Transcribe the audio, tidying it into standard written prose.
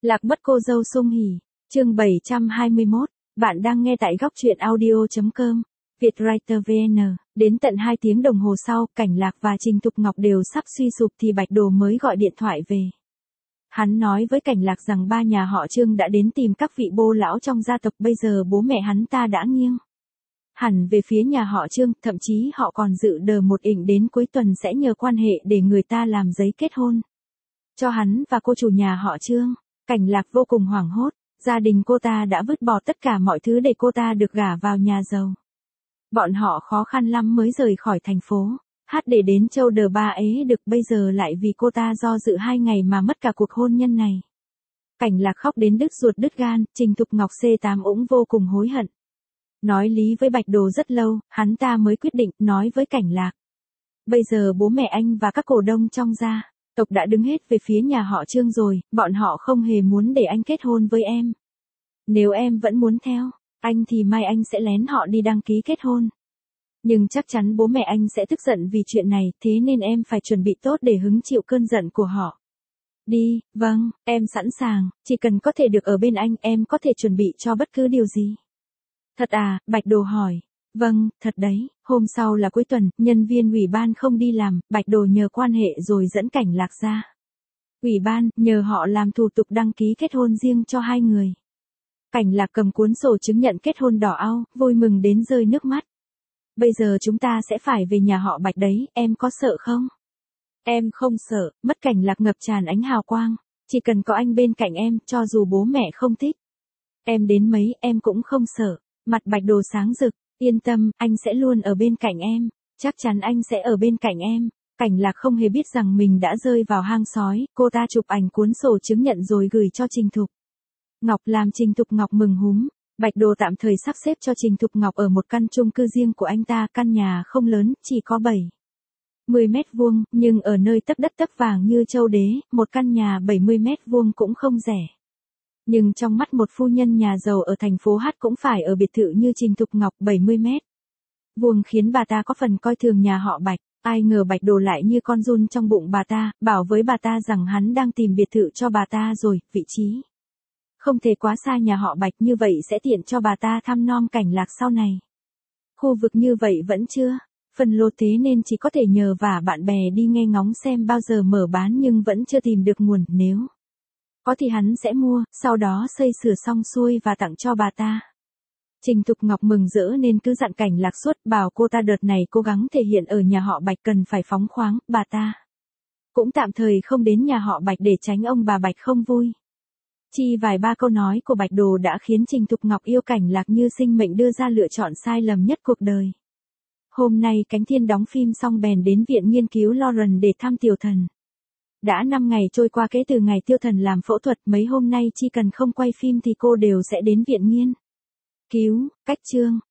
Lạc mất cô dâu Sung Hỉ, chương 721, bạn đang nghe tại góc truyện audio.com, Vietwriter VN, đến tận 2 tiếng đồng hồ sau, Cảnh Lạc và Trình Thục Ngọc đều sắp suy sụp thì Bạch Đồ mới gọi điện thoại về. Hắn nói với Cảnh Lạc rằng ba nhà họ Trương đã đến tìm các vị bô lão trong gia tộc, bây giờ bố mẹ hắn ta đã nghiêng hẳn về phía nhà họ Trương, thậm chí họ còn dự đờ một ỉnh đến cuối tuần sẽ nhờ quan hệ để người ta làm giấy kết hôn cho hắn và cô chủ nhà họ Trương. Cảnh Lạc vô cùng hoảng hốt, gia đình cô ta đã vứt bỏ tất cả mọi thứ để cô ta được gả vào nhà giàu. Bọn họ khó khăn lắm mới rời khỏi thành phố, để đến châu Đờ Ba Ế được, bây giờ lại vì cô ta do dự 2 ngày mà mất cả cuộc hôn nhân này. Cảnh Lạc khóc đến đứt ruột đứt gan, Trình Thục Ngọc C8 cũng vô cùng hối hận. Nói lý với Bạch Đồ rất lâu, hắn ta mới quyết định nói với Cảnh Lạc. Bây giờ bố mẹ anh và các cổ đông trong gia tộc đã đứng hết về phía nhà họ Trương rồi, bọn họ không hề muốn để anh kết hôn với em. Nếu em vẫn muốn theo anh thì mai anh sẽ lén họ đi đăng ký kết hôn. Nhưng chắc chắn bố mẹ anh sẽ tức giận vì chuyện này, thế nên em phải chuẩn bị tốt để hứng chịu cơn giận của họ. Đi, vâng, em sẵn sàng, chỉ cần có thể được ở bên anh, em có thể chuẩn bị cho bất cứ điều gì. Thật à, Bạch Đồ hỏi. Vâng, thật đấy. Hôm sau là cuối tuần, nhân viên ủy ban không đi làm, Bạch Đồ nhờ quan hệ rồi dẫn Cảnh Lạc ra ủy ban, nhờ họ làm thủ tục đăng ký kết hôn riêng cho hai người. Cảnh Lạc cầm cuốn sổ chứng nhận kết hôn đỏ au, vui mừng đến rơi nước mắt. Bây giờ chúng ta sẽ phải về nhà họ Bạch đấy, em có sợ không? Em không sợ, mắt Cảnh Lạc ngập tràn ánh hào quang. Chỉ cần có anh bên cạnh em, cho dù bố mẹ không thích em đến mấy, em cũng không sợ. Mặt Bạch Đồ sáng rực, yên tâm, anh sẽ luôn ở bên cạnh em, chắc chắn anh sẽ ở bên cạnh em. Cảnh Lạc không hề biết rằng mình đã rơi vào hang sói, cô ta chụp ảnh cuốn sổ chứng nhận rồi gửi cho Trình Thục Ngọc, làm Trình Thục Ngọc mừng húm. Bạch Đồ tạm thời sắp xếp cho Trình Thục Ngọc ở một căn chung cư riêng của anh ta, căn nhà không lớn, chỉ có 70 mét vuông, nhưng ở nơi tấp đất tấp vàng như châu đế, một căn nhà 70 mét vuông cũng không rẻ. Nhưng trong mắt một phu nhân nhà giàu ở thành phố H cũng phải ở biệt thự như Trình Thục Ngọc 70 mét vuông khiến bà ta có phần coi thường nhà họ Bạch. Ai ngờ Bạch Đồ lại như con giun trong bụng bà ta, bảo với bà ta rằng hắn đang tìm biệt thự cho bà ta rồi, vị trí không thể quá xa nhà họ Bạch, như vậy sẽ tiện cho bà ta thăm nom Cảnh Lạc sau này. Khu vực như vậy vẫn chưa phần lô, thế nên chỉ có thể nhờ vả bạn bè đi nghe ngóng xem bao giờ mở bán, nhưng vẫn chưa tìm được nguồn, nếu có thì hắn sẽ mua, sau đó xây sửa xong xuôi và tặng cho bà ta. Trình Thục Ngọc mừng rỡ nên cứ dặn Cảnh Lạc suốt, bảo cô ta đợt này cố gắng thể hiện ở nhà họ Bạch cần phải phóng khoáng, bà ta cũng tạm thời không đến nhà họ Bạch để tránh ông bà Bạch không vui. Chỉ vài ba câu nói của Bạch Đồ đã khiến Trình Thục Ngọc yêu Cảnh Lạc như sinh mệnh, đưa ra lựa chọn sai lầm nhất cuộc đời. Hôm nay Cánh Thiên đóng phim xong bèn đến viện nghiên cứu Lauren để thăm Tiểu Thần. Đã 5 ngày trôi qua kể từ ngày Tiêu Thần làm phẫu thuật, mấy hôm nay chỉ cần không quay phim thì cô đều sẽ đến viện nghiên cứu. Cách Trương